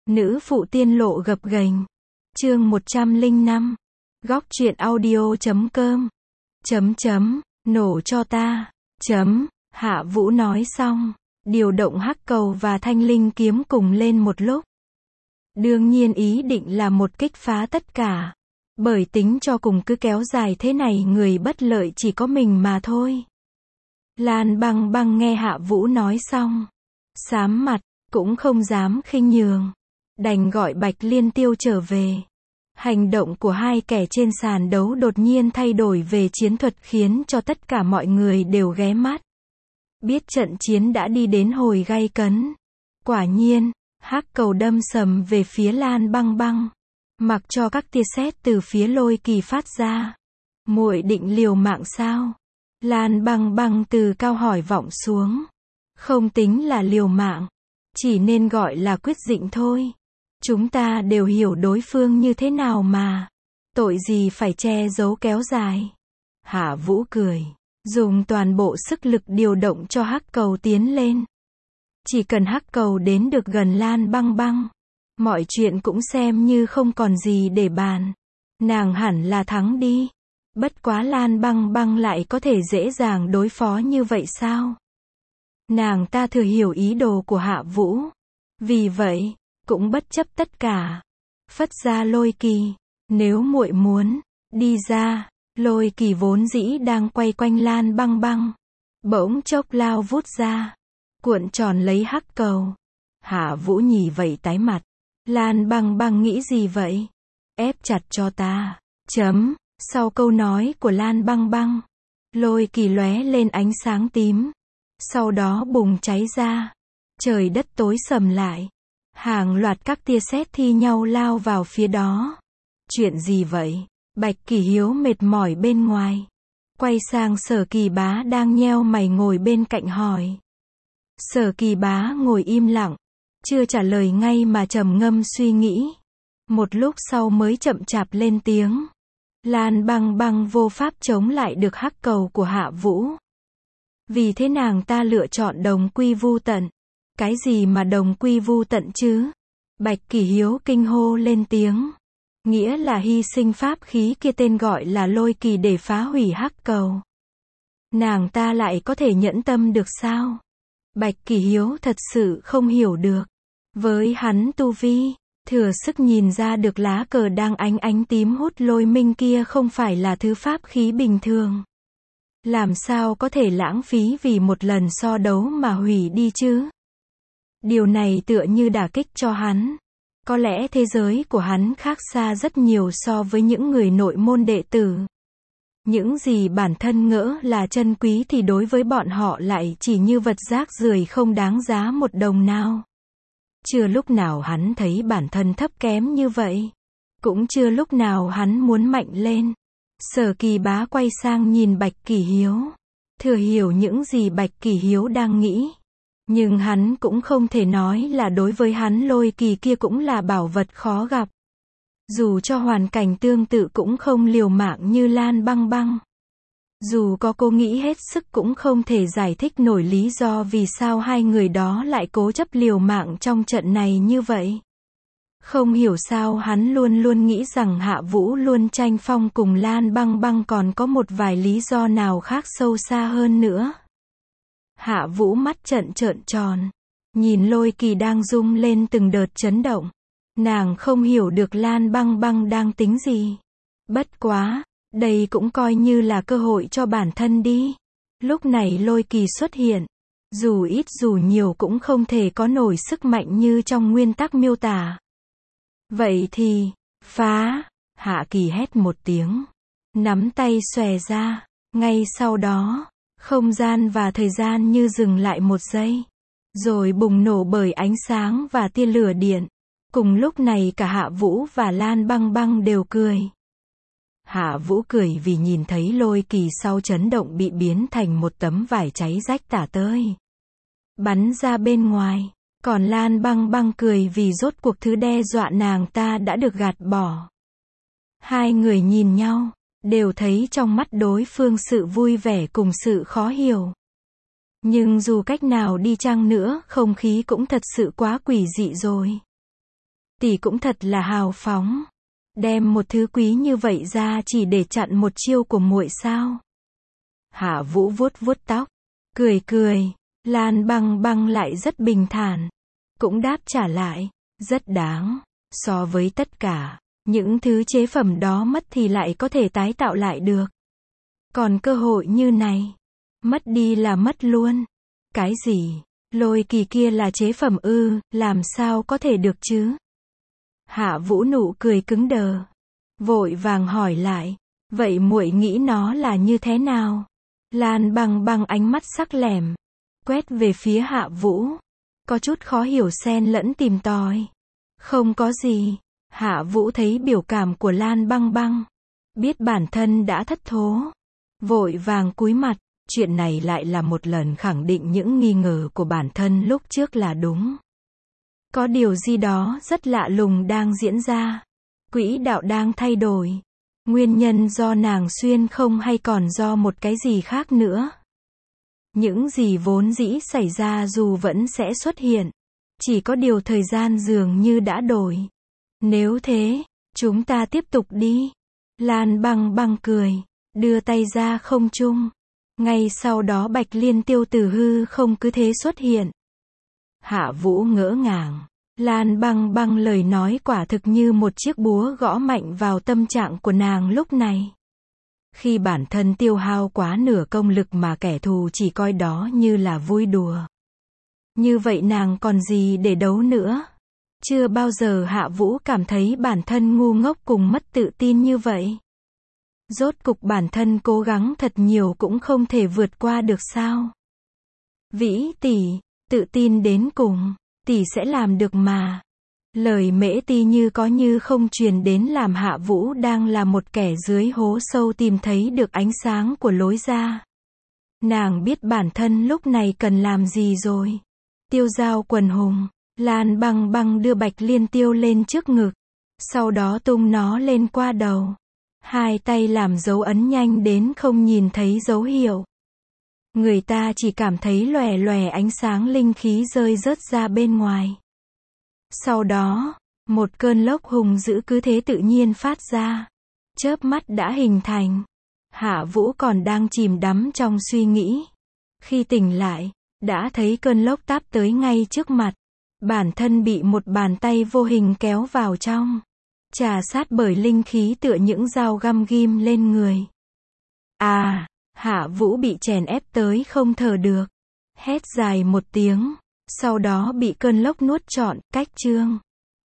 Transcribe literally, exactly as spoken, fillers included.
Nữ phụ tiên lộ gập ghềnh. Chương một trăm lẻ năm. Góc truyện audio chấm com. Chấm chấm, nổ cho ta. Chấm, Hạ Vũ nói xong, điều động hắc cầu và thanh linh kiếm cùng lên một lúc. Đương nhiên ý định là một kích phá tất cả. Bởi tính cho cùng cứ kéo dài thế này người bất lợi chỉ có mình mà thôi. Lan Băng Băng nghe Hạ Vũ nói xong, xám mặt, cũng không dám khinh nhường. Đành gọi Bạch Liên Tiêu trở về. Hành động của hai kẻ trên sàn đấu đột nhiên thay đổi về chiến thuật khiến cho tất cả mọi người đều ghé mắt. Biết trận chiến đã đi đến hồi gay cấn. Quả nhiên, hắc cầu đâm sầm về phía Lan Băng Băng. Mặc cho các tia sét từ phía Lôi Kỳ phát ra. Muội định liều mạng sao? Lan Băng Băng từ cao hỏi vọng xuống. Không tính là liều mạng. Chỉ nên gọi là quyết định thôi. Chúng ta đều hiểu đối phương như thế nào mà. Tội gì phải che giấu kéo dài. Hạ Vũ cười. Dùng toàn bộ sức lực điều động cho hắc cầu tiến lên. Chỉ cần hắc cầu đến được gần Lan Băng Băng. Mọi chuyện cũng xem như không còn gì để bàn. Nàng hẳn là thắng đi. Bất quá Lan Băng Băng lại có thể dễ dàng đối phó như vậy sao? Nàng ta thừa hiểu ý đồ của Hạ Vũ. Vì vậy, cũng bất chấp tất cả. Phất ra Lôi Kỳ. Nếu muội muốn, đi ra. Lôi Kỳ vốn dĩ đang quay quanh Lan Băng Băng. Bỗng chốc lao vút ra. Cuộn tròn lấy hắc cầu. Hạ Vũ nhì vậy tái mặt. Lan Băng Băng nghĩ gì vậy? Ép chặt cho ta. Chấm. Sau câu nói của Lan Băng Băng, Lôi Kỳ lóe lên ánh sáng tím. Sau đó bùng cháy ra. Trời đất tối sầm lại. Hàng loạt các tia sét thi nhau lao vào phía đó. Chuyện gì vậy? Bạch Kỳ Hiếu mệt mỏi bên ngoài. Quay sang Sở Kỳ Bá đang nheo mày ngồi bên cạnh hỏi. Sở Kỳ Bá ngồi im lặng. Chưa trả lời ngay mà trầm ngâm suy nghĩ. Một lúc sau mới chậm chạp lên tiếng. Lan Băng Băng vô pháp chống lại được hắc cầu của Hạ Vũ. Vì thế nàng ta lựa chọn đồng quy vu tận. Cái gì mà đồng quy vu tận chứ? Bạch Kỳ Hiếu kinh hô lên tiếng. Nghĩa là hy sinh pháp khí kia tên gọi là Lôi Kỳ để phá hủy hắc cầu. Nàng ta lại có thể nhẫn tâm được sao? Bạch Kỳ Hiếu thật sự không hiểu được. Với hắn tu vi, thừa sức nhìn ra được lá cờ đang ánh ánh tím hút lôi minh kia không phải là thứ pháp khí bình thường. Làm sao có thể lãng phí vì một lần so đấu mà hủy đi chứ? Điều này tựa như đả kích cho hắn. Có lẽ thế giới của hắn khác xa rất nhiều so với những người nội môn đệ tử. Những gì bản thân ngỡ là chân quý thì đối với bọn họ lại chỉ như vật rác rưởi không đáng giá một đồng nào. Chưa lúc nào hắn thấy bản thân thấp kém như vậy. Cũng chưa lúc nào hắn muốn mạnh lên. Sở Kỳ Bá quay sang nhìn Bạch Kỳ Hiếu. Thừa hiểu những gì Bạch Kỳ Hiếu đang nghĩ. Nhưng hắn cũng không thể nói là đối với hắn Lôi Kỳ kia cũng là bảo vật khó gặp. Dù cho hoàn cảnh tương tự cũng không liều mạng như Lan Băng Băng. Dù có cố nghĩ hết sức cũng không thể giải thích nổi lý do vì sao hai người đó lại cố chấp liều mạng trong trận này như vậy. Không hiểu sao hắn luôn luôn nghĩ rằng Hạ Vũ luôn tranh phong cùng Lan Băng Băng còn có một vài lý do nào khác sâu xa hơn nữa. Hạ Vũ mắt trợn trợn tròn. Nhìn Lôi Kỳ đang rung lên từng đợt chấn động. Nàng không hiểu được Lan Băng Băng đang tính gì. Bất quá, đây cũng coi như là cơ hội cho bản thân đi. Lúc này Lôi Kỳ xuất hiện. Dù ít dù nhiều cũng không thể có nổi sức mạnh như trong nguyên tắc miêu tả. Vậy thì, phá, Hạ Kỳ hét một tiếng. Nắm tay xòe ra. Ngay sau đó, không gian và thời gian như dừng lại một giây. Rồi bùng nổ bởi ánh sáng và tia lửa điện. Cùng lúc này cả Hạ Vũ và Lan Băng Băng đều cười. Hạ Vũ cười vì nhìn thấy Lôi Kỳ sau chấn động bị biến thành một tấm vải cháy rách tả tơi. Bắn ra bên ngoài. Còn Lan Băng Băng cười vì rốt cuộc thứ đe dọa nàng ta đã được gạt bỏ. Hai người nhìn nhau, đều thấy trong mắt đối phương sự vui vẻ cùng sự khó hiểu. Nhưng dù cách nào đi chăng nữa, không khí cũng thật sự quá quỷ dị rồi. tỷ cũng thật là hào phóng. Đem một thứ quý như vậy ra chỉ để chặn một chiêu của muội sao? Hạ Vũ vuốt vuốt tóc, cười cười, Lan Băng Băng lại rất bình thản, cũng đáp trả lại, rất đáng, so với tất cả, những thứ chế phẩm đó mất thì lại có thể tái tạo lại được. Còn cơ hội như này, mất đi là mất luôn. Cái gì? Lôi kỳ kia là chế phẩm ư, làm sao có thể được chứ? Hạ Vũ nụ cười cứng đờ, vội vàng hỏi lại, vậy muội nghĩ nó là như thế nào? Lan Băng Băng ánh mắt sắc lẻm, quét về phía Hạ Vũ, có chút khó hiểu xen lẫn tìm tòi. Không có gì. Hạ Vũ thấy biểu cảm của Lan Băng Băng, biết bản thân đã thất thố, vội vàng cúi mặt. Chuyện này lại là một lần khẳng định những nghi ngờ của bản thân lúc trước là đúng. Có điều gì đó rất lạ lùng đang diễn ra. Quỹ đạo đang thay đổi. Nguyên nhân do nàng xuyên không hay còn do một cái gì khác nữa. Những gì vốn dĩ xảy ra dù vẫn sẽ xuất hiện. Chỉ có điều thời gian dường như đã đổi. Nếu thế, chúng ta tiếp tục đi. Lan Băng Băng cười, đưa tay ra không trung. Ngay sau đó Bạch Liên Tiêu từ hư không cứ thế xuất hiện. Hạ Vũ ngỡ ngàng. Lan Băng Băng lời nói quả thực như một chiếc búa gõ mạnh vào tâm trạng của nàng lúc này. Khi bản thân tiêu hao quá nửa công lực mà kẻ thù chỉ coi đó như là vui đùa. Như vậy nàng còn gì để đấu nữa? Chưa bao giờ Hạ Vũ cảm thấy bản thân ngu ngốc cùng mất tự tin như vậy. Rốt cục bản thân cố gắng thật nhiều cũng không thể vượt qua được sao? Vĩ tỷ, tự tin đến cùng, tỷ sẽ làm được mà. Lời Mễ Ti như có như không truyền đến làm Hạ Vũ đang là một kẻ dưới hố sâu tìm thấy được ánh sáng của lối ra. Nàng biết bản thân lúc này cần làm gì rồi. Tiêu dao quần hùng, Lan Băng Băng đưa Bạch Liên Tiêu lên trước ngực, sau đó tung nó lên qua đầu. Hai tay làm dấu ấn nhanh đến không nhìn thấy dấu hiệu. Người ta chỉ cảm thấy lòe lòe ánh sáng linh khí rơi rớt ra bên ngoài. Sau đó, một cơn lốc hùng dữ cứ thế tự nhiên phát ra. Chớp mắt đã hình thành. Hạ Vũ còn đang chìm đắm trong suy nghĩ. Khi tỉnh lại, đã thấy cơn lốc táp tới ngay trước mặt. Bản thân bị một bàn tay vô hình kéo vào trong. Trà sát bởi linh khí tựa những dao găm ghim lên người. À, Hạ Vũ bị chèn ép tới không thở được. Hét dài một tiếng, sau đó bị cơn lốc nuốt trọn, cách chương.